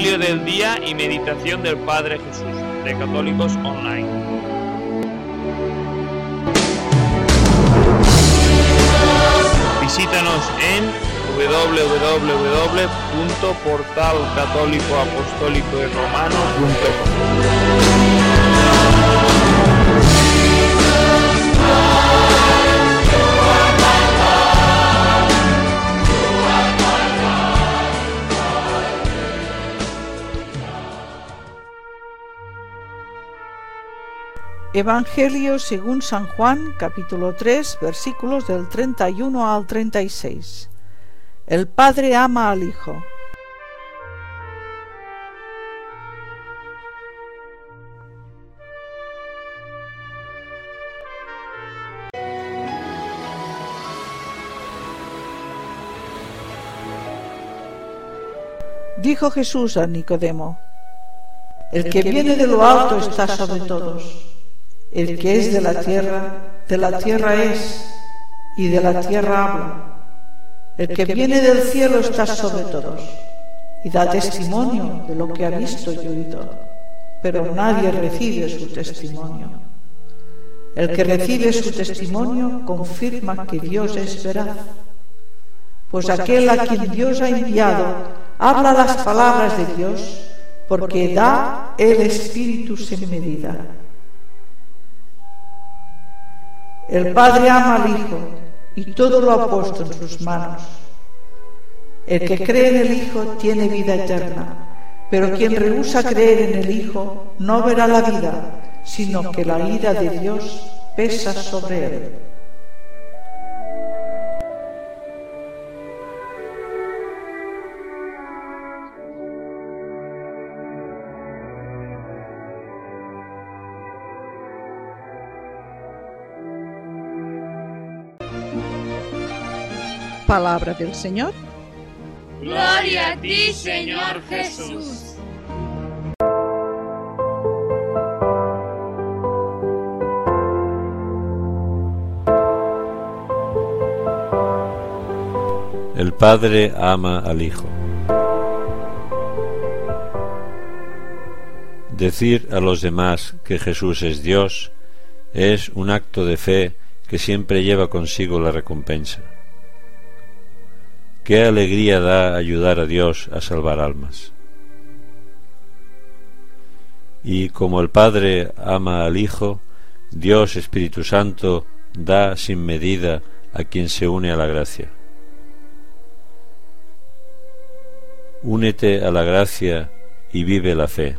Evangelio del día y meditación del Padre Jesús, de Católicos Online. Visítanos en www.portalcatólicoapostólicoyromano.com. Evangelio según San Juan, capítulo 3, versículos del 31 al 36. El Padre ama al Hijo. Dijo Jesús a Nicodemo: el que viene de lo alto está sobre todos. El que es de la tierra es, y de la tierra habla. El que viene del cielo está sobre todos, y da testimonio de lo que ha visto y oído, pero nadie recibe su testimonio. El que recibe su testimonio confirma que Dios es veraz, pues aquel a quien Dios ha enviado habla las palabras de Dios, porque da el Espíritu sin medida. El Padre ama al Hijo y todo lo ha puesto en sus manos. El que cree en el Hijo tiene vida eterna, pero quien rehúsa creer en el Hijo no verá la vida, sino que la ira de Dios pesa sobre él. Palabra del Señor. Gloria a ti, Señor Jesús. El Padre ama al Hijo. Decir a los demás que Jesús es Dios es un acto de fe que siempre lleva consigo la recompensa. Qué alegría da ayudar a Dios a salvar almas. Y como el Padre ama al Hijo, Dios Espíritu Santo da sin medida a quien se une a la gracia. Únete a la gracia y vive la fe.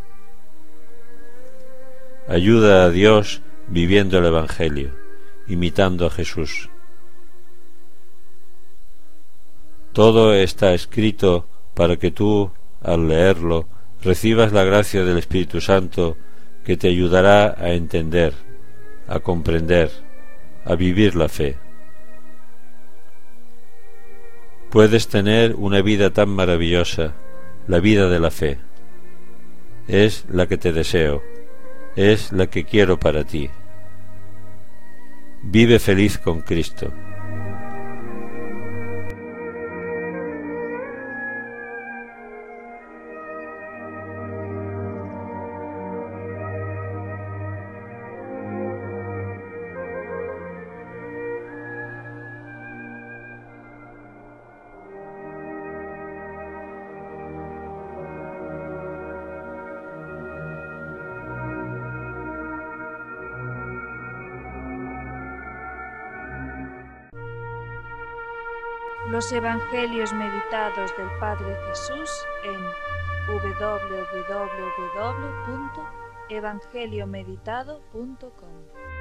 Ayuda a Dios viviendo el Evangelio, imitando a Jesús. Todo está escrito para que tú, al leerlo, recibas la gracia del Espíritu Santo que te ayudará a entender, a comprender, a vivir la fe. Puedes tener una vida tan maravillosa, la vida de la fe. Es la que te deseo, es la que quiero para ti. Vive feliz con Cristo. Los Evangelios meditados del Padre Jesús en www.evangeliomeditado.com.